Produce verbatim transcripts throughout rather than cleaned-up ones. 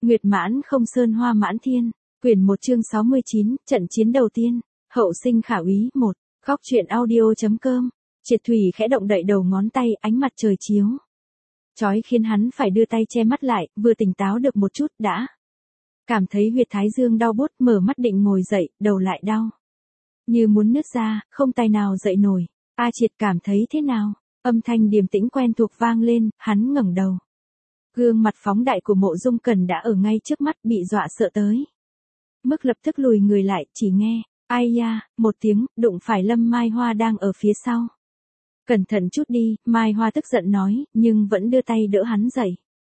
Nguyệt mãn không sơn hoa mãn thiên, quyển một chương sáu mươi chín, trận chiến đầu tiên, hậu sinh khả úy một, góc truyện audio.com, Triệt Thủy khẽ động đậy đầu ngón tay, ánh mặt trời chiếu. Chói khiến hắn phải đưa tay che mắt lại, vừa tỉnh táo được một chút đã. Cảm thấy huyệt thái dương đau buốt, mở mắt định ngồi dậy, đầu lại đau. Như muốn nứt ra, không tài nào dậy nổi. A Triệt cảm thấy thế nào? Âm thanh điềm tĩnh quen thuộc vang lên, hắn ngẩng đầu. Gương mặt phóng đại của Mộ Dung Cẩn đã ở ngay trước mắt, bị dọa sợ tới. Mức lập tức lùi người lại, chỉ nghe, ai ya, một tiếng, đụng phải Lâm Mai Hoa đang ở phía sau. Cẩn thận chút đi, Mai Hoa tức giận nói, nhưng vẫn đưa tay đỡ hắn dậy.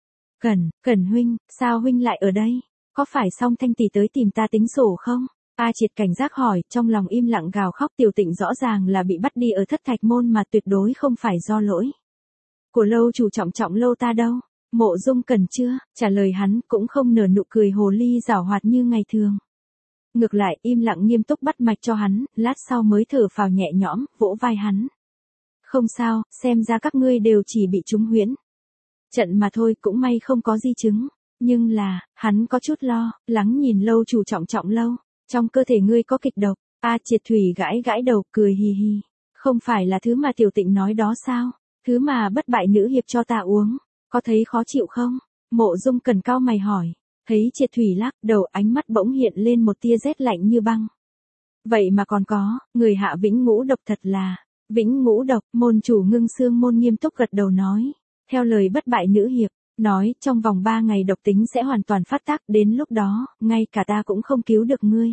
Cẩn, Cẩn huynh, sao huynh lại ở đây? Có phải Song Thanh tỷ tới tìm ta tính sổ không? A Triệt cảnh giác hỏi, trong lòng im lặng gào khóc. Tiểu Tịnh rõ ràng là bị bắt đi ở Thất Thạch Môn mà tuyệt đối không phải do lỗi của lâu chủ Trọng Trọng lâu ta đâu. Mộ Dung Cẩn chưa trả lời hắn, cũng không nở nụ cười hồ ly giảo hoạt như ngày thường. Ngược lại im lặng nghiêm túc bắt mạch cho hắn, lát sau mới thở phào nhẹ nhõm, vỗ vai hắn. Không sao, xem ra các ngươi đều chỉ bị trúng huyễn trận mà thôi, cũng may không có di chứng. Nhưng là, hắn có chút lo lắng nhìn lâu chủ Trọng Trọng lâu, trong cơ thể ngươi có kịch độc. A Triệt Thủy gãi gãi đầu, cười hì hì. Không phải là thứ mà Tiểu Tịnh nói đó sao? Thứ mà bất bại nữ hiệp cho ta uống, có thấy khó chịu không? Mộ Dung Cẩn cau mày hỏi. Thấy Triệt Thủy lắc đầu, ánh mắt bỗng hiện lên một tia rét lạnh như băng. Vậy mà còn có, người hạ vĩnh ngũ độc thật là. Vĩnh ngũ độc, môn chủ Ngưng Xương môn nghiêm túc gật đầu nói. Theo lời bất bại nữ hiệp, nói trong vòng ba ngày độc tính sẽ hoàn toàn phát tác, đến lúc đó, ngay cả ta cũng không cứu được ngươi.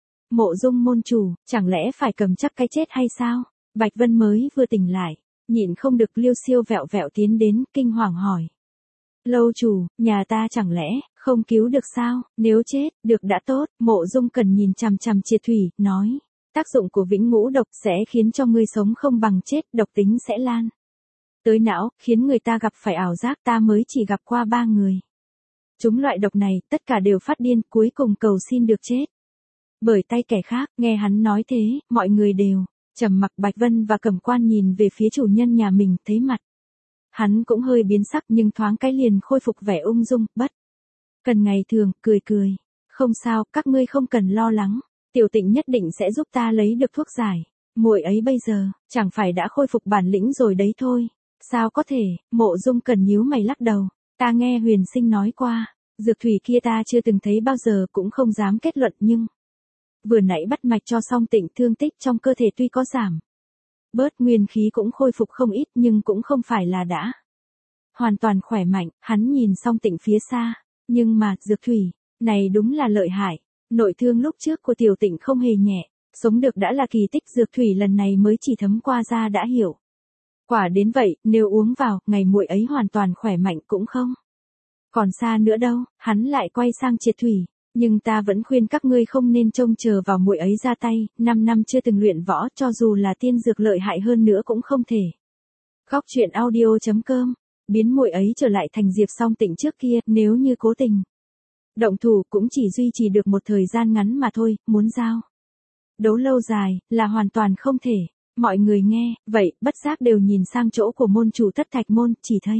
Mộ Dung môn chủ, chẳng lẽ phải cầm chắc cái chết hay sao? Bạch Vân mới vừa tỉnh lại, nhịn không được liêu siêu vẹo vẹo tiến đến, kinh hoàng hỏi. Lâu chủ, nhà ta chẳng lẽ không cứu được sao? Nếu chết, được đã tốt. Mộ Dung Cẩn nhìn chằm chằm Triệt Thủy, nói. Tác dụng của vĩnh ngũ độc sẽ khiến cho ngươi sống không bằng chết, độc tính sẽ lan tới não, khiến người ta gặp phải ảo giác. Ta mới chỉ gặp qua ba người chúng loại độc này, tất cả đều phát điên, cuối cùng cầu xin được chết bởi tay kẻ khác. Nghe hắn nói thế, mọi người đều trầm mặc. Bạch Vân và Cẩm Quan nhìn về phía chủ nhân nhà mình, thấy mặt hắn cũng hơi biến sắc, nhưng thoáng cái liền khôi phục vẻ ung dung, bất cần ngày thường, cười cười. Không sao, các ngươi không cần lo lắng, Tiểu Tịnh nhất định sẽ giúp ta lấy được thuốc giải. Muội ấy bây giờ chẳng phải đã khôi phục bản lĩnh rồi đấy thôi. Sao có thể? Mộ Dung Cẩn nhíu mày lắc đầu. Ta nghe Huyền Sinh nói qua, dược thủy kia ta chưa từng thấy bao giờ, cũng không dám kết luận, nhưng vừa nãy bắt mạch cho Song Tịnh, thương tích trong cơ thể tuy có giảm bớt, nguyên khí cũng khôi phục không ít, nhưng cũng không phải là đã hoàn toàn khỏe mạnh. Hắn nhìn Song Tịnh phía xa, nhưng mà dược thủy này đúng là lợi hại. Nội thương lúc trước của Tiểu Tịnh không hề nhẹ, sống được đã là kỳ tích, dược thủy lần này mới chỉ thấm qua da đã hiểu quả đến vậy. Nếu uống vào, ngày muội ấy hoàn toàn khỏe mạnh cũng không còn xa nữa đâu. Hắn lại quay sang Triệt Thủy. Nhưng ta vẫn khuyên các ngươi không nên trông chờ vào muội ấy ra tay, năm năm chưa từng luyện võ, cho dù là tiên dược lợi hại hơn nữa cũng không thể. Góc truyện audio.com, biến muội ấy trở lại thành Diệp Song Tịnh trước kia, nếu như cố tình động thủ cũng chỉ duy trì được một thời gian ngắn mà thôi, muốn giao đấu lâu dài là hoàn toàn không thể. Mọi người nghe vậy, bất giác đều nhìn sang chỗ của môn chủ Thất Thạch Môn, chỉ thấy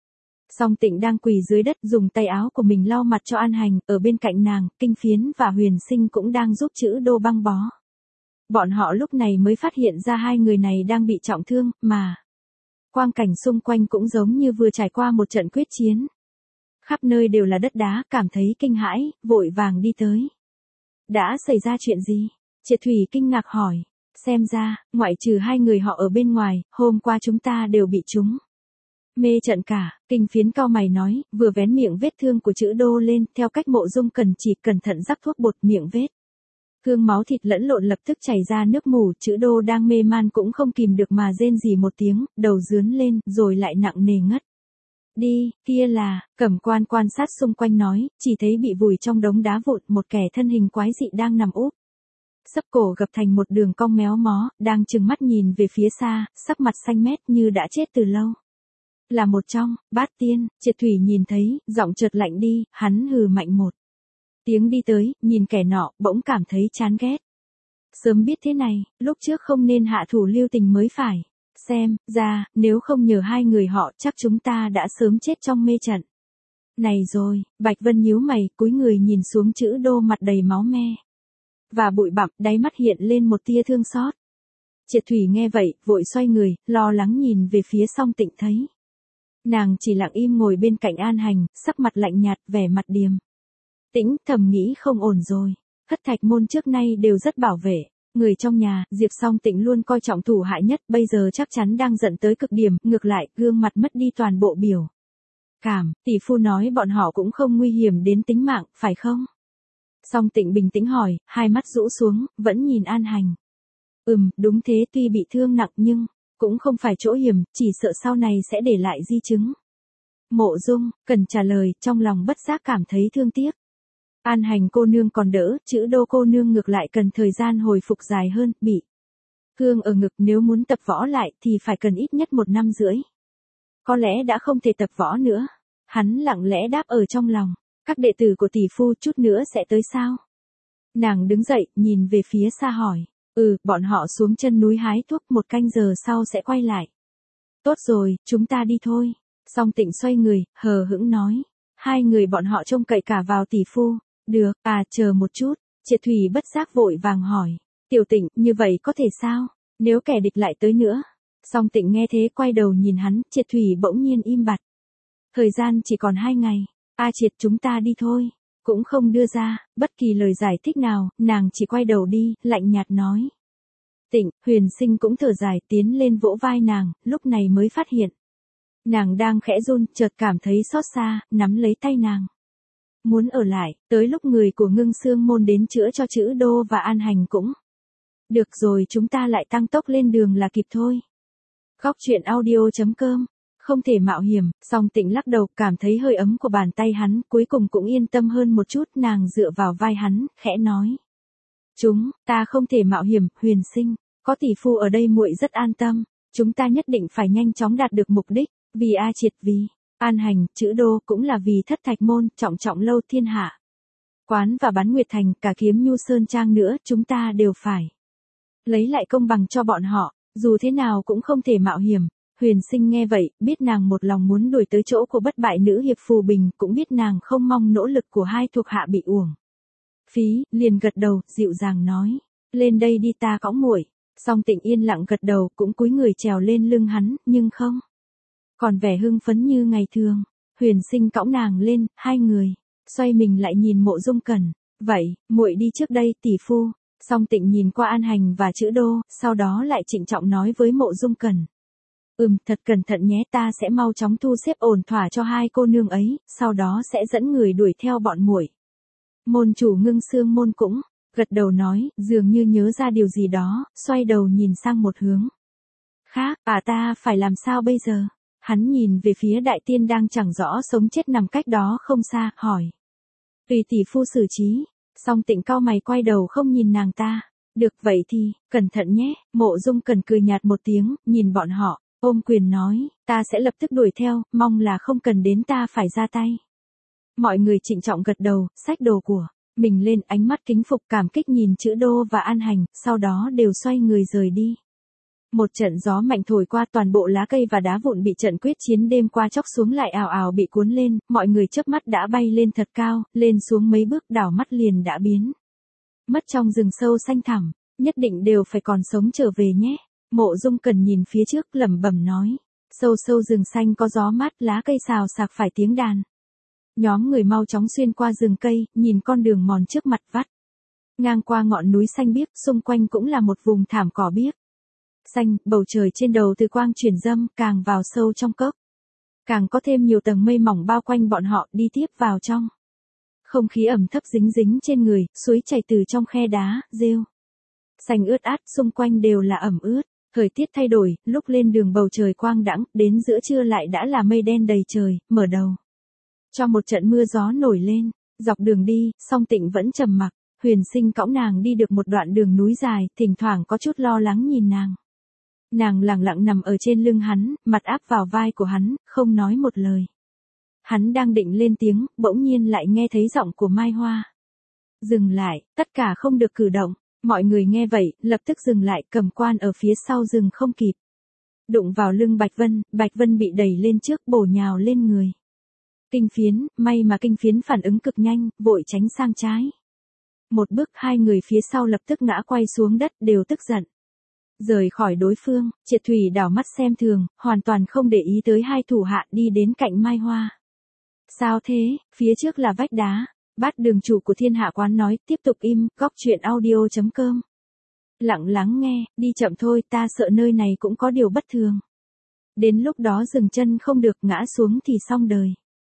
Song Tịnh đang quỳ dưới đất, dùng tay áo của mình lau mặt cho An Hành. Ở bên cạnh nàng, Kinh Phiến và Huyền Sinh cũng đang giúp Chữ Đô băng bó. Bọn họ lúc này mới phát hiện ra hai người này đang bị trọng thương, mà quang cảnh xung quanh cũng giống như vừa trải qua một trận quyết chiến. Khắp nơi đều là đất đá, cảm thấy kinh hãi, vội vàng đi tới. Đã xảy ra chuyện gì? Triệt Thủy kinh ngạc hỏi. Xem ra, ngoại trừ hai người họ ở bên ngoài, hôm qua chúng ta đều bị chúng mê trận cả. Kinh Phiến cau mày nói, vừa vén miệng vết thương của Chữ Đô lên, theo cách Mộ Dung Cẩn chỉ cẩn thận rắc thuốc bột, miệng vết thương máu thịt lẫn lộn lập tức chảy ra nước mù. Chữ Đô đang mê man cũng không kìm được mà rên rỉ một tiếng, đầu dướn lên, rồi lại nặng nề ngất đi. Kia là, Cẩm Quan quan sát xung quanh nói, chỉ thấy bị vùi trong đống đá vụn, một kẻ thân hình quái dị đang nằm úp sấp cổ gập thành một đường cong méo mó, đang trừng mắt nhìn về phía xa, sắc mặt xanh mét như đã chết từ lâu. Là một trong bát tiên. Triệt Thủy nhìn thấy, giọng chợt lạnh đi, hắn hừ mạnh một tiếng đi tới, nhìn kẻ nọ, bỗng cảm thấy chán ghét. Sớm biết thế này, lúc trước không nên hạ thủ lưu tình mới phải. Xem ra, nếu không nhờ hai người họ, chắc chúng ta đã sớm chết trong mê trận. Này rồi, Bạch Vân nhíu mày, cúi người nhìn xuống chữ đô mặt đầy máu me. Và bụi bặm, đáy mắt hiện lên một tia thương xót. Triệt Thủy nghe vậy, vội xoay người, lo lắng nhìn về phía Song Tịnh thấy. Nàng chỉ lặng im ngồi bên cạnh An Hành, sắc mặt lạnh nhạt, vẻ mặt điềm tĩnh, thầm nghĩ không ổn rồi. Thất Thạch môn trước nay đều rất bảo vệ. Người trong nhà, Diệp Song Tịnh luôn coi trọng thủ hại nhất, bây giờ chắc chắn đang giận tới cực điểm, ngược lại, gương mặt mất đi toàn bộ biểu cảm. Tỷ phu nói bọn họ cũng không nguy hiểm đến tính mạng, phải không? Song Tịnh bình tĩnh hỏi, hai mắt rũ xuống, vẫn nhìn An Hành. Ừm, đúng thế, tuy bị thương nặng nhưng cũng không phải chỗ hiểm, chỉ sợ sau này sẽ để lại di chứng. Mộ Dung, cần trả lời, trong lòng bất giác cảm thấy thương tiếc. An Hành cô nương còn đỡ, chữ đô cô nương ngược lại cần thời gian hồi phục dài hơn, bị thương ở ngực, nếu muốn tập võ lại thì phải cần ít nhất một năm rưỡi. Có lẽ đã không thể tập võ nữa. Hắn lặng lẽ đáp ở trong lòng, các đệ tử của tỷ phu chút nữa sẽ tới sao? Nàng đứng dậy, nhìn về phía xa hỏi. Ừ, bọn họ xuống chân núi hái thuốc, một canh giờ sau sẽ quay lại. Tốt rồi, chúng ta đi thôi. Song Tịnh xoay người, hờ hững nói. Hai người bọn họ trông cậy cả vào tỷ phu. Được, à chờ một chút. Triệt Thủy bất giác vội vàng hỏi. Tiểu Tịnh, như vậy có thể sao? Nếu kẻ địch lại tới nữa. Song Tịnh nghe thế quay đầu nhìn hắn, Triệt Thủy bỗng nhiên im bặt. Thời gian chỉ còn hai ngày. A Triệt, chúng ta đi thôi. Cũng không đưa ra bất kỳ lời giải thích nào, nàng chỉ quay đầu đi, lạnh nhạt nói. Tịnh, Huyền Sinh cũng thở dài tiến lên vỗ vai nàng, lúc này mới phát hiện. Nàng đang khẽ run, chợt cảm thấy xót xa, nắm lấy tay nàng. Muốn ở lại, tới lúc người của Ngưng Xương môn đến chữa cho chữ đô và An Hành cũng. Được rồi, chúng ta lại tăng tốc lên đường là kịp thôi. Góc truyện audio chấm com. Không thể mạo hiểm, Song Tịnh lắc đầu, cảm thấy hơi ấm của bàn tay hắn, cuối cùng cũng yên tâm hơn một chút, nàng dựa vào vai hắn, khẽ nói. Chúng, ta không thể mạo hiểm, Huyền Sinh, có tỷ phu ở đây muội rất an tâm, chúng ta nhất định phải nhanh chóng đạt được mục đích, vì A Triệt, vì An Hành, chữ đô, cũng là vì Thất Thạch môn, trọng trọng lâu thiên hạ. Quán và Bán Nguyệt Thành, cả Kiếm Nhu Sơn Trang nữa, chúng ta đều phải lấy lại công bằng cho bọn họ, dù thế nào cũng không thể mạo hiểm. Huyền Sinh nghe vậy, biết nàng một lòng muốn đuổi tới chỗ của bất bại nữ hiệp Phù Bình, cũng biết nàng không mong nỗ lực của hai thuộc hạ bị uổng phí, liền gật đầu, dịu dàng nói, lên đây đi ta cõng muội. Song Tịnh yên lặng gật đầu, cũng cúi người trèo lên lưng hắn, nhưng không còn vẻ hưng phấn như ngày thường. Huyền Sinh cõng nàng lên, hai người xoay mình lại nhìn Mộ Dung Cẩn. Vậy, muội đi trước đây, tỷ phu. Song Tịnh nhìn qua An Hành và chữ đô, sau đó lại trịnh trọng nói với Mộ Dung Cẩn. Ừm, thật cẩn thận nhé, ta sẽ mau chóng thu xếp ổn thỏa cho hai cô nương ấy, sau đó sẽ dẫn người đuổi theo bọn muội. Môn chủ Ngưng Xương môn cũng gật đầu nói, dường như nhớ ra điều gì đó, xoay đầu nhìn sang một hướng khác. À, ta phải làm sao bây giờ? Hắn nhìn về phía Đại Tiên đang chẳng rõ sống chết nằm cách đó không xa, hỏi. Tùy tỷ phu xử trí. Song Tịnh cau mày quay đầu không nhìn nàng ta. Được vậy thì, cẩn thận nhé. Mộ Dung Cẩn cười nhạt một tiếng, nhìn bọn họ, ôm quyền nói, ta sẽ lập tức đuổi theo, mong là không cần đến ta phải ra tay. Mọi người trịnh trọng gật đầu, xách đồ của mình lên, ánh mắt kính phục cảm kích nhìn chữ đô và An Hành, sau đó đều xoay người rời đi. Một trận gió mạnh thổi qua, toàn bộ lá cây và đá vụn bị trận quyết chiến đêm qua chóc xuống lại ào ào bị cuốn lên, mọi người chớp mắt đã bay lên thật cao, lên xuống mấy bước đảo mắt liền đã biến mất trong rừng sâu xanh thẳm, nhất định đều phải còn sống trở về nhé. Mộ Dung Cẩn nhìn phía trước lẩm bẩm nói, sâu sâu rừng xanh có gió mát, lá cây xào xạc phải tiếng đàn. Nhóm người mau chóng xuyên qua rừng cây, nhìn con đường mòn trước mặt vắt ngang qua ngọn núi xanh biếc, xung quanh cũng là một vùng thảm cỏ biếc xanh, bầu trời trên đầu từ quang chuyển dâm, càng vào sâu trong cốc, càng có thêm nhiều tầng mây mỏng bao quanh bọn họ, đi tiếp vào trong. Không khí ẩm thấp dính dính trên người, suối chảy từ trong khe đá, rêu xanh ướt át, xung quanh đều là ẩm ướt. Thời tiết thay đổi, lúc lên đường bầu trời quang đãng, đến giữa trưa lại đã là mây đen đầy trời, mở đầu cho một trận mưa gió nổi lên. Dọc đường đi, Song Tịnh vẫn trầm mặc. Huyền Sinh cõng nàng đi được một đoạn đường núi dài, thỉnh thoảng có chút lo lắng nhìn nàng. Nàng lặng lặng nằm ở trên lưng hắn, mặt áp vào vai của hắn, không nói một lời. Hắn đang định lên tiếng, bỗng nhiên lại nghe thấy giọng của Mai Hoa. Dừng lại, tất cả không được cử động. Mọi người nghe vậy, lập tức dừng lại, cầm quan ở phía sau dừng không kịp. Đụng vào lưng Bạch Vân, Bạch Vân bị đẩy lên trước, bổ nhào lên người Kinh Phiến, may mà Kinh Phiến phản ứng cực nhanh, vội tránh sang trái. Một bước hai người phía sau lập tức ngã quay xuống đất đều tức giận. Rời khỏi đối phương, Triệt Thủy đảo mắt xem thường, hoàn toàn không để ý tới hai thủ hạ đi đến cạnh Mai Hoa. Sao thế, phía trước là vách đá. Bát đường chủ của Thiên Hạ Quán nói, tiếp tục im, góc chuyện audio chấm com. Lặng lắng nghe, đi chậm thôi, ta sợ nơi này cũng có điều bất thường. Đến lúc đó dừng chân không được, ngã xuống thì xong đời.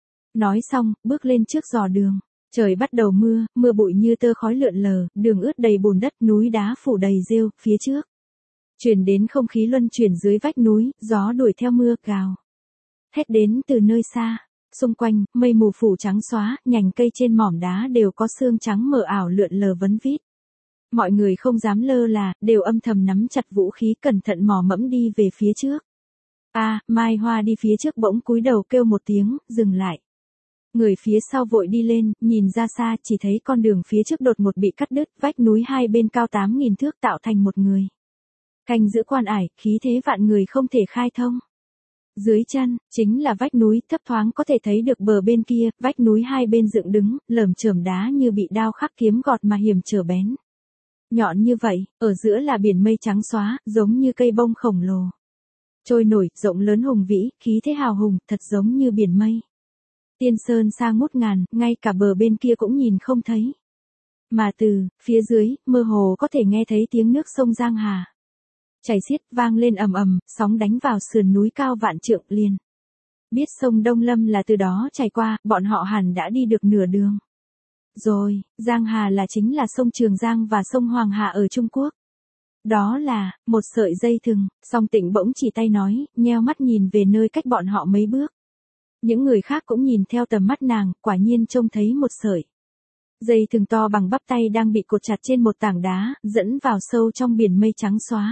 Nói xong, bước lên trước dò đường. Trời bắt đầu mưa, mưa bụi như tơ khói lượn lờ, đường ướt đầy bùn đất, núi đá phủ đầy rêu, phía trước. Truyền đến không khí luân chuyển dưới vách núi, gió đuổi theo mưa, gào. Hét đến từ nơi xa. Xung quanh, mây mù phủ trắng xóa, nhành cây trên mỏm đá đều có xương trắng mờ ảo lượn lờ vấn vít. Mọi người không dám lơ là, đều âm thầm nắm chặt vũ khí cẩn thận mò mẫm đi về phía trước. A, à, Mai Hoa đi phía trước bỗng cúi đầu kêu một tiếng, dừng lại. Người phía sau vội đi lên, nhìn ra xa chỉ thấy con đường phía trước đột ngột bị cắt đứt, vách núi hai bên cao tám nghìn thước tạo thành một người. Canh giữ quan ải, khí thế vạn người không thể khai thông. Dưới chân, chính là vách núi, thấp thoáng có thể thấy được bờ bên kia, vách núi hai bên dựng đứng, lởm chởm đá như bị đao khắc kiếm gọt mà hiểm trở bén. Nhọn như vậy, ở giữa là biển mây trắng xóa, giống như cây bông khổng lồ. Trôi nổi, rộng lớn hùng vĩ, khí thế hào hùng, thật giống như biển mây. Tiên sơn xa ngút ngàn, ngay cả bờ bên kia cũng nhìn không thấy. Mà từ, phía dưới, mơ hồ có thể nghe thấy tiếng nước sông Giang Hà. Chảy xiết vang lên ầm ầm, sóng đánh vào sườn núi cao vạn trượng liền. Biết sông Đông Lâm là từ đó chảy qua, bọn họ hẳn đã đi được nửa đường. Rồi, Giang Hà là chính là sông Trường Giang và sông Hoàng Hà ở Trung Quốc. Đó là, một sợi dây thừng, Song Tịnh bỗng chỉ tay nói, nheo mắt nhìn về nơi cách bọn họ mấy bước. Những người khác cũng nhìn theo tầm mắt nàng, quả nhiên trông thấy một sợi. Dây thừng to bằng bắp tay đang bị cột chặt trên một tảng đá, dẫn vào sâu trong biển mây trắng xóa.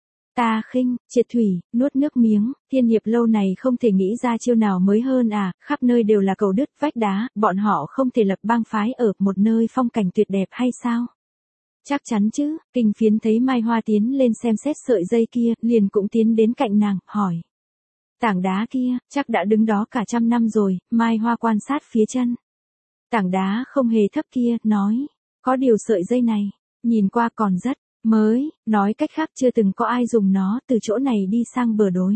Ta khinh, Triệt Thủy, nuốt nước miếng, Thiên Hiệp lâu này không thể nghĩ ra chiêu nào mới hơn à, khắp nơi đều là cầu đứt vách đá, bọn họ không thể lập bang phái ở một nơi phong cảnh tuyệt đẹp hay sao? Chắc chắn chứ, Kinh Phiến thấy Mai Hoa tiến lên xem xét sợi dây kia, liền cũng tiến đến cạnh nàng, hỏi. Tảng đá kia, chắc đã đứng đó cả trăm năm rồi, Mai Hoa quan sát phía chân. Tảng đá không hề thấp kia, nói, có điều sợi dây này, nhìn qua còn rất mới, nói cách khác chưa từng có ai dùng nó từ chỗ này đi sang bờ đối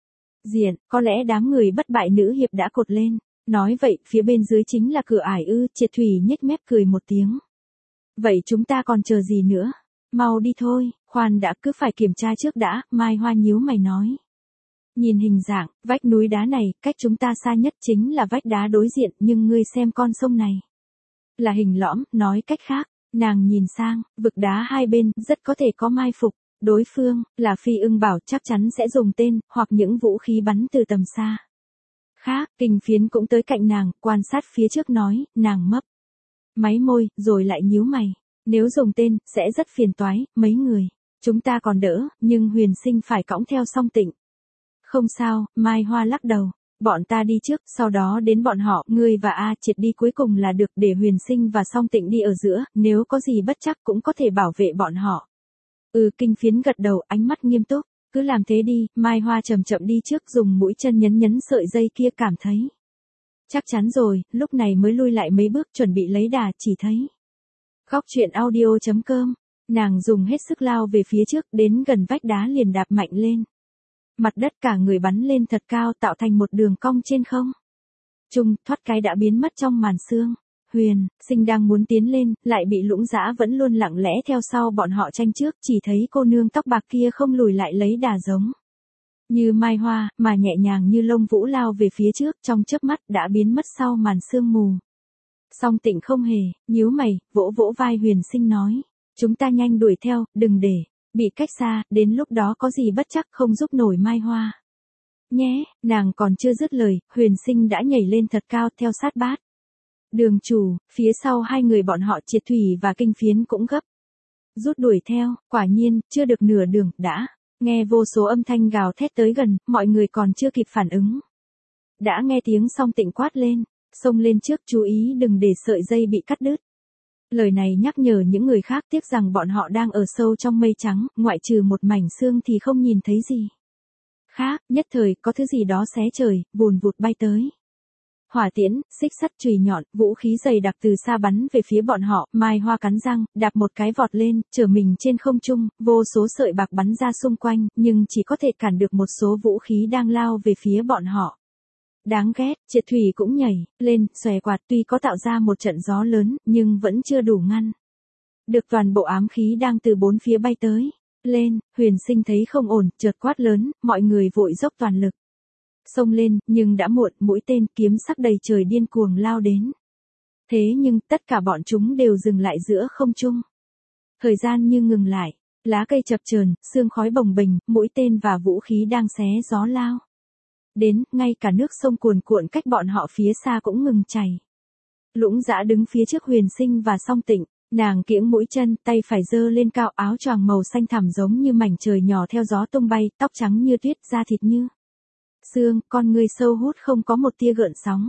diện, có lẽ đám người bất bại nữ hiệp đã cột lên. Nói vậy, phía bên dưới chính là cửa ải ư, Triệt Thủy nhếch mép cười một tiếng. Vậy chúng ta còn chờ gì nữa? Mau đi thôi, khoan đã, cứ phải kiểm tra trước đã, Mai Hoa nhíu mày nói. Nhìn hình dạng, vách núi đá này, cách chúng ta xa nhất chính là vách đá đối diện, nhưng ngươi xem con sông này. Là hình lõm, nói cách khác, nàng nhìn sang, vực đá hai bên, rất có thể có mai phục. Đối phương, là Phi Ưng Bảo, chắc chắn sẽ dùng tên, hoặc những vũ khí bắn từ tầm xa. Khác, Kinh Phiến cũng tới cạnh nàng, quan sát phía trước nói, nàng mấp máy môi, rồi lại nhíu mày. Nếu dùng tên, sẽ rất phiền toái, mấy người. Chúng ta còn đỡ, nhưng Huyền Sinh phải cõng theo Song Tịnh. Không sao, Mai Hoa lắc đầu. Bọn ta đi trước, sau đó đến bọn họ, ngươi và A Triệt đi cuối cùng là được, để Huyền Sinh và Song Tịnh đi ở giữa, nếu có gì bất chắc cũng có thể bảo vệ bọn họ. Ừ, Kinh Phiến gật đầu, ánh mắt nghiêm túc. Cứ làm thế đi, Mai Hoa chậm chậm đi trước, dùng mũi chân nhấn nhấn sợi dây kia, cảm thấy. Chắc chắn rồi, lúc này mới lui lại mấy bước chuẩn bị lấy đà, chỉ thấy. Góc chuyện audio chấm com, nàng dùng hết sức lao về phía trước, đến gần vách đá liền đạp mạnh lên. Mặt đất cả người bắn lên thật cao, tạo thành một đường cong trên không. Trung, thoát cái đã biến mất trong màn sương. Huyền, Sinh đang muốn tiến lên, lại bị Lũng Dã vẫn luôn lặng lẽ theo sau bọn họ tranh trước, chỉ thấy cô nương tóc bạc kia không lùi lại lấy đà giống như Mai Hoa, mà nhẹ nhàng như lông vũ lao về phía trước, trong chớp mắt đã biến mất sau màn sương mù. Song Tịnh không hề, nhíu mày, vỗ vỗ vai Huyền Sinh nói, chúng ta nhanh đuổi theo, đừng để bị cách xa, đến lúc đó có gì bất chắc không giúp nổi Mai Hoa. Nhé, nàng còn chưa dứt lời, Huyền Sinh đã nhảy lên thật cao theo sát Bát đường chủ, phía sau hai người bọn họ Triệt Thủy và Kinh Phiến cũng gấp rút đuổi theo, quả nhiên, chưa được nửa đường, đã nghe vô số âm thanh gào thét tới gần, mọi người còn chưa kịp phản ứng. Đã nghe tiếng Song Tịnh quát lên, xông lên trước, chú ý đừng để sợi dây bị cắt đứt. Lời này nhắc nhở những người khác, tiếc rằng bọn họ đang ở sâu trong mây trắng, ngoại trừ một mảnh sương thì không nhìn thấy gì khác, nhất thời có thứ gì đó xé trời, vùn vụt bay tới. Hỏa tiễn, xích sắt, chùy nhọn, vũ khí dày đặc từ xa bắn về phía bọn họ, Mai Hoa cắn răng, đạp một cái vọt lên, chở mình trên không trung, vô số sợi bạc bắn ra xung quanh, nhưng chỉ có thể cản được một số vũ khí đang lao về phía bọn họ. Đáng ghét, Triệt Thủy cũng nhảy lên, xòe quạt, tuy có tạo ra một trận gió lớn, nhưng vẫn chưa đủ ngăn được toàn bộ ám khí đang từ bốn phía bay tới. Lên, Huyền Sinh thấy không ổn, chợt quát lớn, mọi người vội dốc toàn lực xông lên, nhưng đã muộn, mũi tên kiếm sắc đầy trời điên cuồng lao đến. Thế nhưng, tất cả bọn chúng đều dừng lại giữa không trung. Thời gian như ngừng lại, lá cây chập chờn, sương khói bồng bềnh, mũi tên và vũ khí đang xé gió lao đến, ngay cả nước sông cuồn cuộn cách bọn họ phía xa cũng ngừng chảy. Lũng Dã đứng phía trước Huyền Sinh và Song Tịnh, nàng kiễng mũi chân, tay phải giơ lên cao, áo choàng màu xanh thẳm giống như mảnh trời nhỏ theo gió tung bay, tóc trắng như tuyết, da thịt như xương, con người sâu hút không có một tia gợn sóng.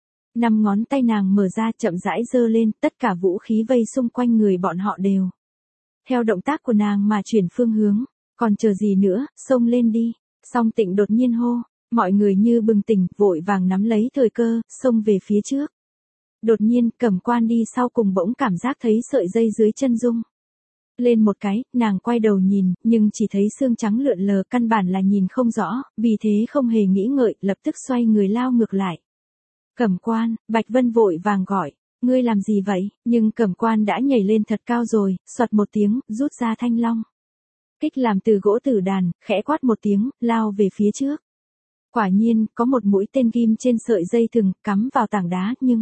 Năm ngón tay nàng mở ra, chậm rãi giơ lên, tất cả vũ khí vây xung quanh người bọn họ đều theo động tác của nàng mà chuyển phương hướng. Còn chờ gì nữa, xông lên đi. Song Tịnh đột nhiên hô, mọi người như bừng tỉnh, vội vàng nắm lấy thời cơ, xông về phía trước. Đột nhiên, Cẩm Quan đi sau cùng bỗng cảm giác thấy sợi dây dưới chân rung lên một cái, nàng quay đầu nhìn, nhưng chỉ thấy xương trắng lượn lờ, căn bản là nhìn không rõ, vì thế không hề nghĩ ngợi, lập tức xoay người lao ngược lại. Cẩm Quan, Bạch Vân vội vàng gọi, ngươi làm gì vậy? Nhưng Cẩm Quan đã nhảy lên thật cao rồi, xoạt một tiếng, rút ra thanh long kích làm từ gỗ tử đàn, khẽ quát một tiếng, lao về phía trước. Quả nhiên, có một mũi tên ghim trên sợi dây thừng, cắm vào tảng đá, nhưng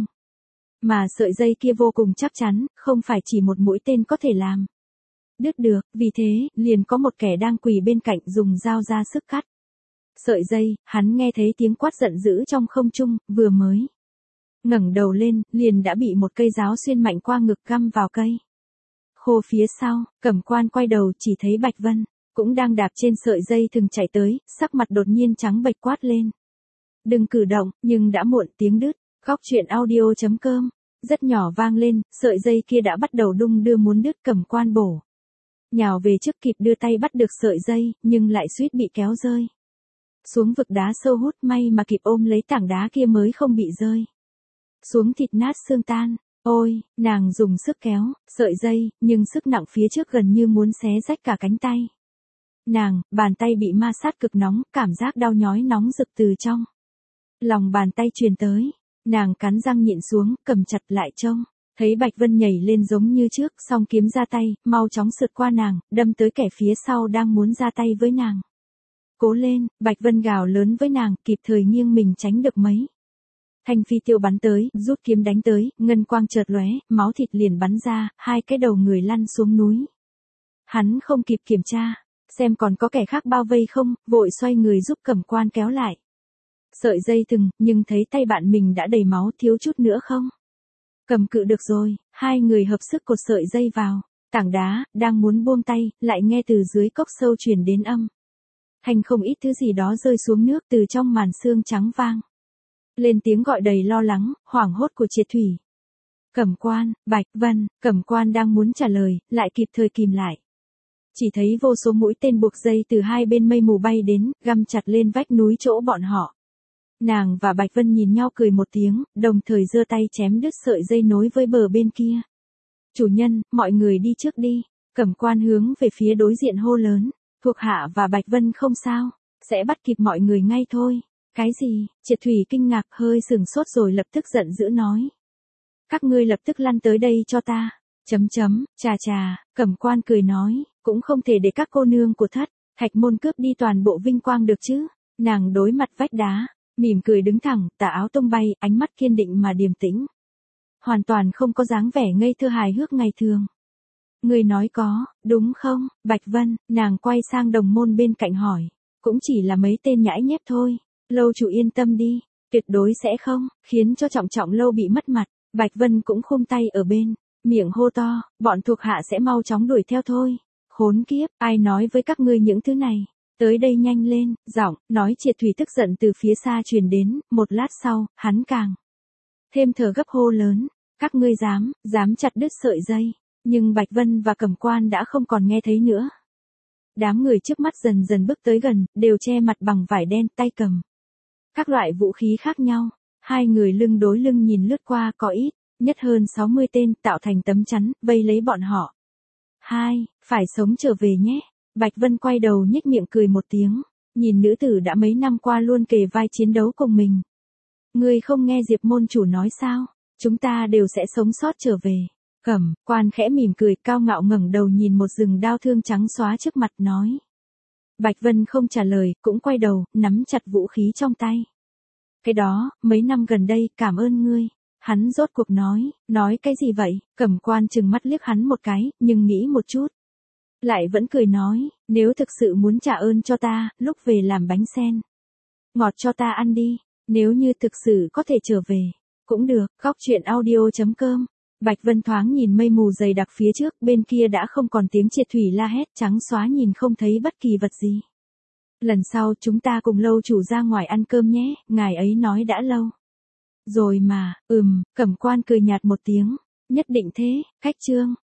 mà sợi dây kia vô cùng chắc chắn, không phải chỉ một mũi tên có thể làm đứt được, vì thế, liền có một kẻ đang quỳ bên cạnh dùng dao ra sức cắt sợi dây. Hắn nghe thấy tiếng quát giận dữ trong không trung, vừa mới ngẩng đầu lên, liền đã bị một cây giáo xuyên mạnh qua ngực, găm vào cây khô phía sau. Cẩm Quan quay đầu, chỉ thấy Bạch Vân cũng đang đạp trên sợi dây thừng chạy tới, sắc mặt đột nhiên trắng bệch, quát lên, đừng cử động, nhưng đã muộn, tiếng đứt. Góc truyện audio chấm com rất nhỏ vang lên, sợi dây kia đã bắt đầu đung đưa muốn đứt. Cẩm Quan bổ nhào về trước, kịp đưa tay bắt được sợi dây, nhưng lại suýt bị kéo rơi xuống vực đá sâu hút, may mà kịp ôm lấy tảng đá kia mới không bị rơi xuống, thịt nát xương tan. Ôi, nàng dùng sức kéo sợi dây, nhưng sức nặng phía trước gần như muốn xé rách cả cánh tay nàng, bàn tay bị ma sát cực nóng, cảm giác đau nhói nóng rực từ trong lòng bàn tay truyền tới. Nàng cắn răng nhịn xuống, cầm chặt lại trông thấy Bạch Vân nhảy lên giống như trước, song kiếm ra tay, mau chóng sượt qua nàng, đâm tới kẻ phía sau đang muốn ra tay với nàng. Cố lên, Bạch Vân gào lớn với nàng, kịp thời nghiêng mình tránh được mấy thanh phi tiêu bắn tới, rút kiếm đánh tới, ngân quang chợt lóe, máu thịt liền bắn ra, hai cái đầu người lăn xuống núi. Hắn không kịp kiểm tra xem còn có kẻ khác bao vây không, vội xoay người giúp Cẩm Quan kéo lại sợi dây thừng, nhưng thấy tay bạn mình đã đầy máu, thiếu chút nữa không cầm cự được rồi. Hai người hợp sức cột sợi dây vào tảng đá, đang muốn buông tay, lại nghe từ dưới cốc sâu truyền đến âm thanh không ít thứ gì đó rơi xuống nước. Từ trong màn sương trắng vang lên tiếng gọi đầy lo lắng, hoảng hốt của Triệt Thủy. Cẩm Quan, Bạch Vân. Cẩm Quan đang muốn trả lời, lại kịp thời kìm lại. Chỉ thấy vô số mũi tên buộc dây từ hai bên mây mù bay đến, găm chặt lên vách núi chỗ bọn họ. Nàng và Bạch Vân nhìn nhau cười một tiếng, đồng thời giơ tay chém đứt sợi dây nối với bờ bên kia. Chủ nhân, mọi người đi trước đi. Cẩm Quan hướng về phía đối diện hô lớn. Thuộc hạ và Bạch Vân không sao, sẽ bắt kịp mọi người ngay thôi. Cái gì? Triệt Thủy kinh ngạc, hơi sừng sốt rồi lập tức giận dữ nói. Các ngươi lập tức lăn tới đây cho ta. Chấm chấm, chà chà, Cẩm Quan cười nói, cũng không thể để các cô nương của Thất Thạch môn cướp đi toàn bộ vinh quang được chứ. Nàng đối mặt vách đá, mỉm cười đứng thẳng, tà áo tung bay, ánh mắt kiên định mà điềm tĩnh. Hoàn toàn không có dáng vẻ ngây thơ hài hước ngày thường. Người nói có, đúng không, Bạch Vân? Nàng quay sang đồng môn bên cạnh hỏi. Cũng chỉ là mấy tên nhãi nhép thôi. Lâu chủ yên tâm đi, tuyệt đối sẽ không khiến cho Trọng Trọng Lâu bị mất mặt. Bạch Vân cũng khum tay ở bên, miệng hô to, bọn thuộc hạ sẽ mau chóng đuổi theo thôi. Khốn kiếp, ai nói với các ngươi những thứ này? Tới đây nhanh lên. Giọng nói Triệt Thủy tức giận từ phía xa truyền đến. Một lát sau, hắn càng thêm thở gấp hô lớn, các ngươi dám, dám chặt đứt sợi dây. Nhưng Bạch Vân và Cẩm Quan đã không còn nghe thấy nữa. Đám người trước mắt dần dần bước tới gần, đều che mặt bằng vải đen, tay cầm các loại vũ khí khác nhau. Hai người lưng đối lưng nhìn lướt qua có ít, nhất hơn sáu mươi tên tạo thành tấm chắn, vây lấy bọn họ. Hai, phải sống trở về nhé. Bạch Vân quay đầu nhếch miệng cười một tiếng, nhìn nữ tử đã mấy năm qua luôn kề vai chiến đấu cùng mình. Ngươi không nghe Diệp môn chủ nói sao, chúng ta đều sẽ sống sót trở về. Cẩm Quan khẽ mỉm cười, cao ngạo ngẩng đầu nhìn một rừng đao thương trắng xóa trước mặt nói. Bạch Vân không trả lời, cũng quay đầu, nắm chặt vũ khí trong tay. Cái đó, mấy năm gần đây, cảm ơn ngươi. Hắn rốt cuộc nói, nói cái gì vậy? Cẩm Quan trừng mắt liếc hắn một cái, nhưng nghĩ một chút. Lại vẫn cười nói, nếu thực sự muốn trả ơn cho ta, lúc về làm bánh sen. Ngọt cho ta ăn đi, nếu như thực sự có thể trở về. Cũng được, góc chuyện audio chấm com. Bạch Vân thoáng nhìn mây mù dày đặc phía trước, bên kia đã không còn tiếng Triệt Thủy la hét, trắng xóa nhìn không thấy bất kỳ vật gì. Lần sau chúng ta cùng lâu chủ ra ngoài ăn cơm nhé, ngài ấy nói đã lâu. Rồi mà, ừm, Cẩm Quan cười nhạt một tiếng, nhất định thế, khách trương.